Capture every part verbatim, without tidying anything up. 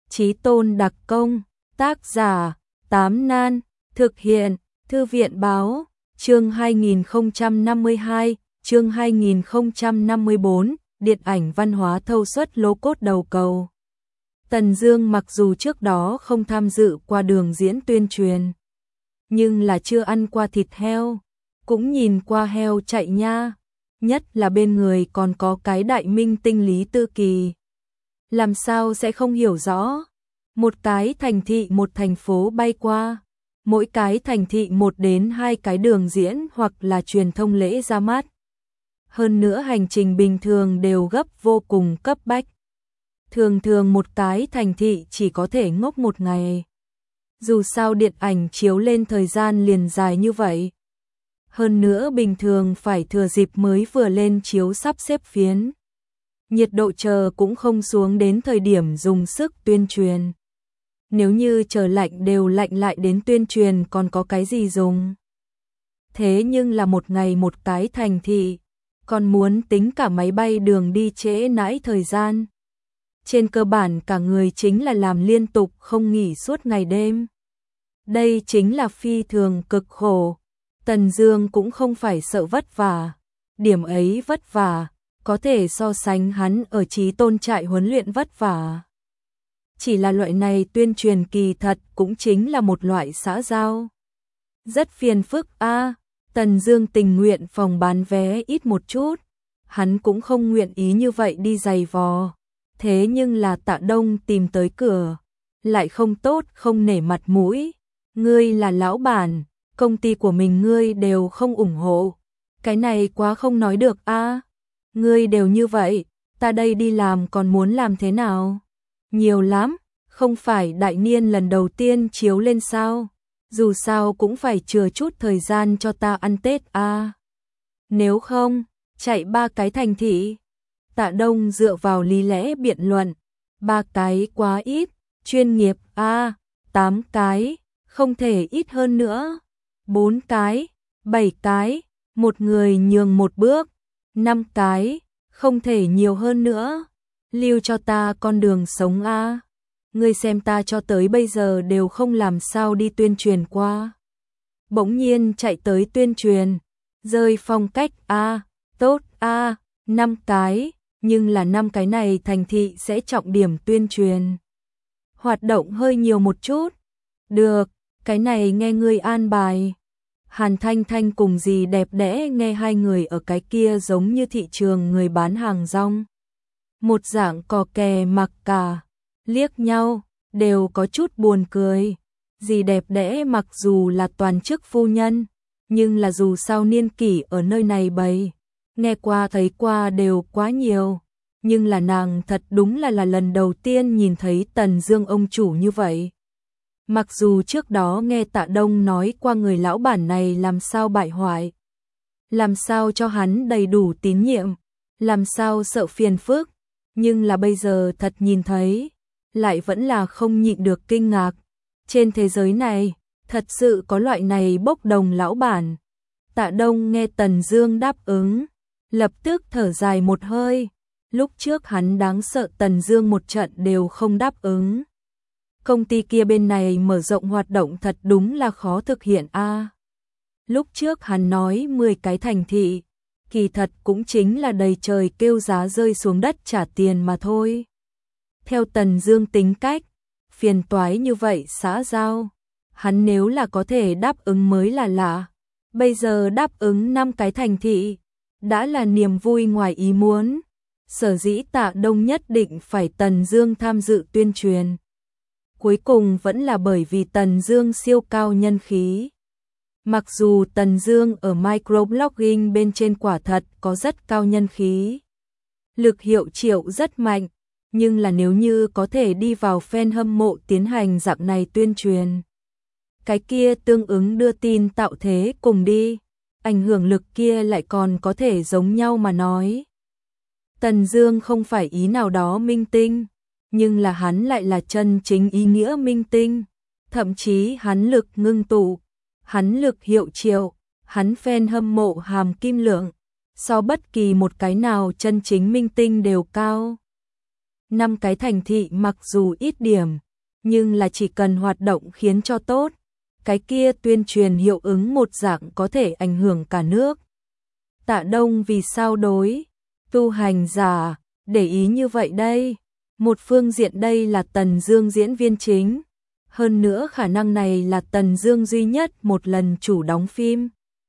Chí Tôn đặc công, tác giả, Tám Nan, thực hiện, Thư viện báo, chương hai nghìn không trăm năm mươi hai, chương hai nghìn không trăm năm mươi bốn, điện ảnh văn hóa thâu suất lô cốt đầu cầu. Tần Dương mặc dù trước đó không tham dự qua đường diễn tuyên truyền, nhưng là chưa ăn qua thịt heo, cũng nhìn qua heo chạy nha, nhất là bên người còn có cái đại minh tinh Lý Tư Kỳ. Làm sao sẽ không hiểu rõ, một cái thành thị một thành phố bay qua, mỗi cái thành thị một đến hai cái đường diễn hoặc là truyền thông lễ ra mắt. Hơn nữa hành trình bình thường đều gấp vô cùng cấp bách. Thường thường một cái thành thị chỉ có thể ngốc một ngày. Dù sao điện ảnh chiếu lên thời gian liền dài như vậy. Hơn nữa bình thường phải thừa dịp mới vừa lên chiếu sắp xếp phiến. Nhiệt độ chờ cũng không xuống đến thời điểm dùng sức tuyên truyền. Nếu như trời lạnh đều lạnh lại đến tuyên truyền còn có cái gì dùng. Thế nhưng là một ngày một cái thành thị, còn muốn tính cả máy bay đường đi trễ nãi thời gian. Trên cơ bản cả người chính là làm liên tục không nghỉ suốt ngày đêm. Đây chính là phi thường cực khổ. Tần Dương cũng không phải sợ vất vả. Điểm ấy vất vả, có thể so sánh hắn ở Chí Tôn trại huấn luyện vất vả. Chỉ là loại này tuyên truyền kỳ thật cũng chính là một loại xã giao. Rất phiền phức a. À, Tần Dương tình nguyện phòng bán vé ít một chút. Hắn cũng không nguyện ý như vậy đi giày vò. Thế nhưng là Tạ Đông tìm tới cửa, lại không tốt không nể mặt mũi. Ngươi là lão bản, công ty của mình ngươi đều không ủng hộ. Cái này quá không nói được a. À, ngươi đều như vậy, ta đây đi làm còn muốn làm thế nào? Nhiều lắm, không phải đại niên lần đầu tiên chiếu lên sao? Dù sao cũng phải chừa chút thời gian cho ta ăn Tết a. À, nếu không, chạy ba cái thành thị. Tạ Đông dựa vào lý lẽ biện luận, ba cái quá ít, chuyên nghiệp a, à, tám cái, không thể ít hơn nữa, bốn cái, bảy cái, một người nhường một bước, năm cái, không thể nhiều hơn nữa, lưu cho ta con đường sống a. À. Ngươi xem ta cho tới bây giờ đều không làm sao đi tuyên truyền qua. Bỗng nhiên chạy tới tuyên truyền, rơi phong cách a, à, tốt a, à, năm cái. Nhưng là năm cái này thành thị sẽ trọng điểm tuyên truyền. Hoạt động hơi nhiều một chút. Được, cái này nghe ngươi an bài. Hàn Thanh Thanh cùng dì đẹp đẽ nghe hai người ở cái kia giống như thị trường người bán hàng rong. Một dạng cò kè mặc cả, liếc nhau, đều có chút buồn cười. Dì đẹp đẽ mặc dù là toàn chức phu nhân, nhưng là dù sao niên kỷ ở nơi này bày. Nghe qua thấy qua đều quá nhiều, nhưng là nàng thật đúng là là lần đầu tiên nhìn thấy Tần Dương ông chủ như vậy. Mặc dù trước đó nghe Tạ Đông nói qua người lão bản này làm sao bại hoại, làm sao cho hắn đầy đủ tín nhiệm, làm sao sợ phiền phức, nhưng là bây giờ thật nhìn thấy, lại vẫn là không nhịn được kinh ngạc. Trên thế giới này, thật sự có loại này bốc đồng lão bản. Tạ Đông nghe Tần Dương đáp ứng, lập tức thở dài một hơi, lúc trước hắn đáng sợ Tần Dương một trận đều không đáp ứng. Công ty kia bên này mở rộng hoạt động thật đúng là khó thực hiện a. À, lúc trước hắn nói mười cái thành thị, kỳ thật cũng chính là đầy trời kêu giá rơi xuống đất trả tiền mà thôi. Theo Tần Dương tính cách, phiền toái như vậy xã giao, hắn nếu là có thể đáp ứng mới là lạ. Bây giờ đáp ứng năm cái thành thị, đã là niềm vui ngoài ý muốn. Sở dĩ Tạ Đông nhất định phải Tần Dương tham dự tuyên truyền. Cuối cùng vẫn là bởi vì Tần Dương siêu cao nhân khí. Mặc dù Tần Dương ở microblogging bên trên quả thật có rất cao nhân khí, lực hiệu triệu rất mạnh, nhưng là nếu như có thể đi vào fan hâm mộ tiến hành dạng này tuyên truyền, cái kia tương ứng đưa tin tạo thế cùng đi, ảnh hưởng lực kia lại còn có thể giống nhau mà nói. Tần Dương không phải ý nào đó minh tinh, nhưng là hắn lại là chân chính ý nghĩa minh tinh, thậm chí hắn lực ngưng tụ, hắn lực hiệu triệu, hắn fan hâm mộ hàm kim lượng, so bất kỳ một cái nào chân chính minh tinh đều cao. năm cái thành thị mặc dù ít điểm, nhưng là chỉ cần hoạt động khiến cho tốt, cái kia tuyên truyền hiệu ứng một dạng có thể ảnh hưởng cả nước. Tạ Đông vì sao đối tu hành giả để ý như vậy đây? Một phương diện đây là Tần Dương diễn viên chính, hơn nữa khả năng này là Tần Dương duy nhất một lần chủ đóng phim.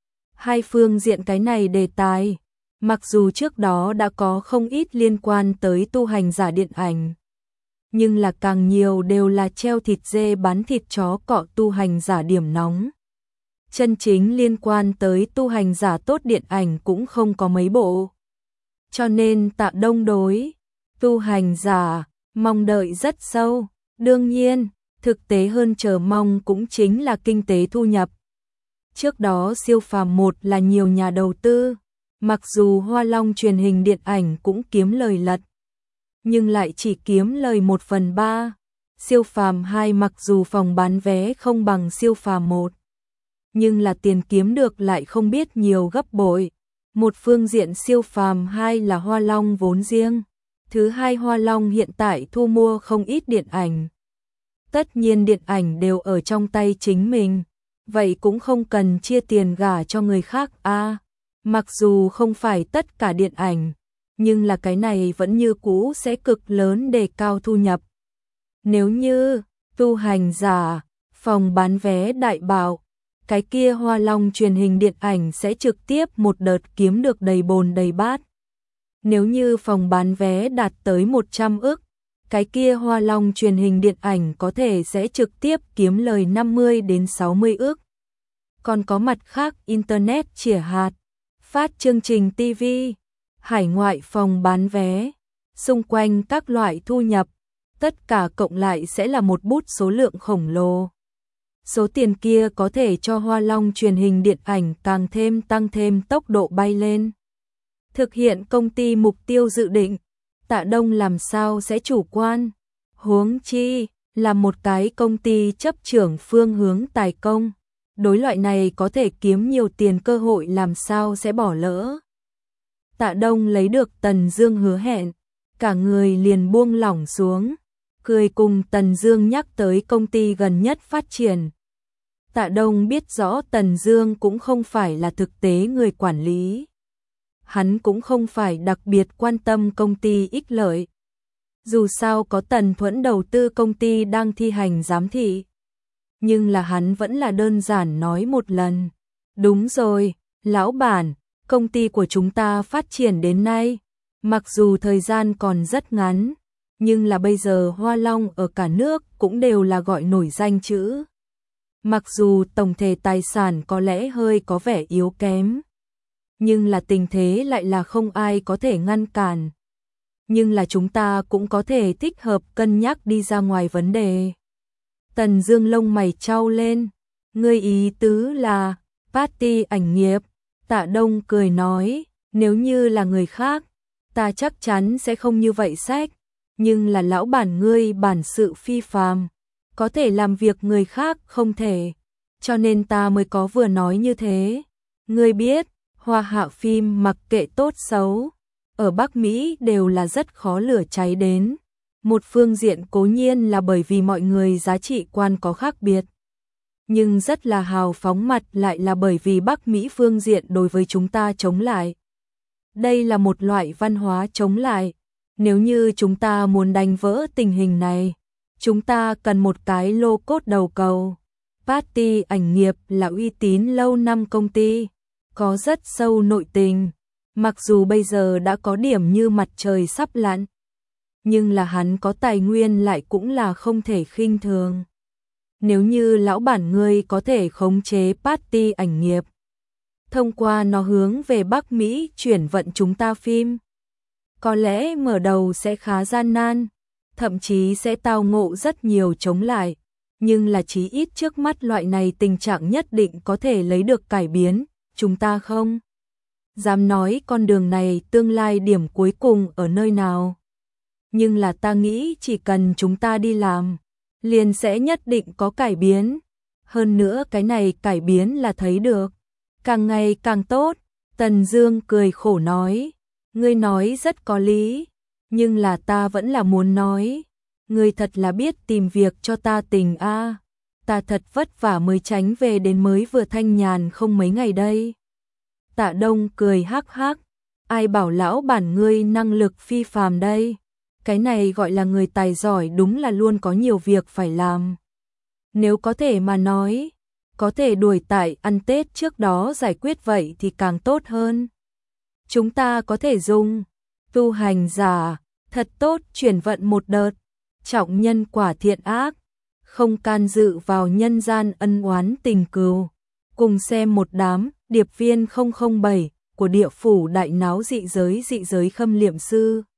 Hai phương diện cái này đề tài, mặc dù trước đó đã có không ít liên quan tới tu hành giả điện ảnh, nhưng là càng nhiều đều là treo thịt dê bán thịt chó cọ tu hành giả điểm nóng. Chân chính liên quan tới tu hành giả tốt điện ảnh cũng không có mấy bộ. Cho nên Tạ Đông đối tu hành giả mong đợi rất sâu. Đương nhiên, thực tế hơn chờ mong cũng chính là kinh tế thu nhập. Trước đó Siêu Phàm một là nhiều nhà đầu tư, mặc dù Hoa Long truyền hình điện ảnh cũng kiếm lời lật, nhưng lại chỉ kiếm lời một phần ba. Siêu Phàm hai mặc dù phòng bán vé không bằng Siêu Phàm một, nhưng là tiền kiếm được lại không biết nhiều gấp bội. Một phương diện Siêu Phàm hai là Hoa Long vốn riêng, thứ hai Hoa Long hiện tại thu mua không ít điện ảnh. Tất nhiên điện ảnh đều ở trong tay chính mình, vậy cũng không cần chia tiền gả cho người khác a. À, mặc dù không phải tất cả điện ảnh, nhưng là cái này vẫn như cũ sẽ cực lớn đề cao thu nhập. Nếu như tu hành giả, phòng bán vé đại bạo, cái kia Hoa Long truyền hình điện ảnh sẽ trực tiếp một đợt kiếm được đầy bồn đầy bát. Nếu như phòng bán vé đạt tới một trăm ức, cái kia Hoa Long truyền hình điện ảnh có thể sẽ trực tiếp kiếm lời năm mươi đến sáu mươi ức. Còn có mặt khác Internet chĩa hạt, phát chương trình ti vi, hải ngoại phòng bán vé, xung quanh các loại thu nhập, tất cả cộng lại sẽ là một bút số lượng khổng lồ. Số tiền kia có thể cho Hoa Long truyền hình điện ảnh càng thêm tăng thêm tốc độ bay lên. Thực hiện công ty mục tiêu dự định, Tạ Đông làm sao sẽ chủ quan, huống chi là một cái công ty chấp trưởng phương hướng tài công, đối loại này có thể kiếm nhiều tiền cơ hội làm sao sẽ bỏ lỡ. Tạ Đông lấy được Tần Dương hứa hẹn, cả người liền buông lỏng xuống, cười cùng Tần Dương nhắc tới công ty gần nhất phát triển. Tạ Đông biết rõ Tần Dương cũng không phải là thực tế người quản lý. Hắn cũng không phải đặc biệt quan tâm công ty ích lợi. Dù sao có Tần Thuẫn đầu tư công ty đang thi hành giám thị. Nhưng là hắn vẫn là đơn giản nói một lần. Đúng rồi, lão bản, công ty của chúng ta phát triển đến nay. Mặc dù thời gian còn rất ngắn, nhưng là bây giờ Hoa Long ở cả nước cũng đều là gọi nổi danh chữ. Mặc dù tổng thể tài sản có lẽ hơi có vẻ yếu kém, nhưng là tình thế lại là không ai có thể ngăn cản. Nhưng là chúng ta cũng có thể thích hợp cân nhắc đi ra ngoài vấn đề. Tần Dương lông mày chau lên, ngươi ý tứ là party ảnh nghiệp. Tạ Đông cười nói, nếu như là người khác, ta chắc chắn sẽ không như vậy xét, nhưng là lão bản ngươi bản sự phi phàm, có thể làm việc người khác không thể, cho nên ta mới có vừa nói như thế. Ngươi biết, Hoa Hạ phim mặc kệ tốt xấu, ở Bắc Mỹ đều là rất khó lửa cháy đến. Một phương diện cố nhiên là bởi vì mọi người giá trị quan có khác biệt, nhưng rất là hào phóng mặt lại là bởi vì Bắc Mỹ phương diện đối với chúng ta chống lại. Đây là một loại văn hóa chống lại. Nếu như chúng ta muốn đánh vỡ tình hình này, chúng ta cần một cái lô cốt đầu cầu. Party ảnh nghiệp là uy tín lâu năm công ty, có rất sâu nội tình, mặc dù bây giờ đã có điểm như mặt trời sắp lặn, nhưng là hắn có tài nguyên lại cũng là không thể khinh thường. Nếu như lão bản ngươi có thể khống chế party ảnh nghiệp, thông qua nó hướng về Bắc Mỹ chuyển vận chúng ta phim, có lẽ mở đầu sẽ khá gian nan, thậm chí sẽ tao ngộ rất nhiều chống lại, nhưng là chí ít trước mắt loại này tình trạng nhất định có thể lấy được cải biến, chúng ta không dám nói con đường này tương lai điểm cuối cùng ở nơi nào. Nhưng là ta nghĩ chỉ cần chúng ta đi làm, liền sẽ nhất định có cải biến. Hơn nữa cái này cải biến là thấy được, càng ngày càng tốt. Tần Dương cười khổ nói, ngươi nói rất có lý, Nhưng là ta vẫn là muốn nói, ngươi thật là biết tìm việc cho ta tình a. Ta thật vất vả mới tránh về đến mới vừa thanh nhàn không mấy ngày đây. Tạ Đông cười hắc hắc, ai bảo lão bản ngươi năng lực phi phàm đây. Cái này gọi là người tài giỏi, đúng là luôn có nhiều việc phải làm. Nếu có thể mà nói, có thể đuổi tại ăn Tết trước đó giải quyết vậy thì càng tốt hơn. Chúng ta có thể dùng tu hành giả, thật tốt chuyển vận một đợt, trọng nhân quả thiện ác, không can dự vào nhân gian ân oán tình cừu. Cùng xem một đám điệp viên không không bảy của địa phủ đại náo dị giới dị giới Khâm Liệm Sư.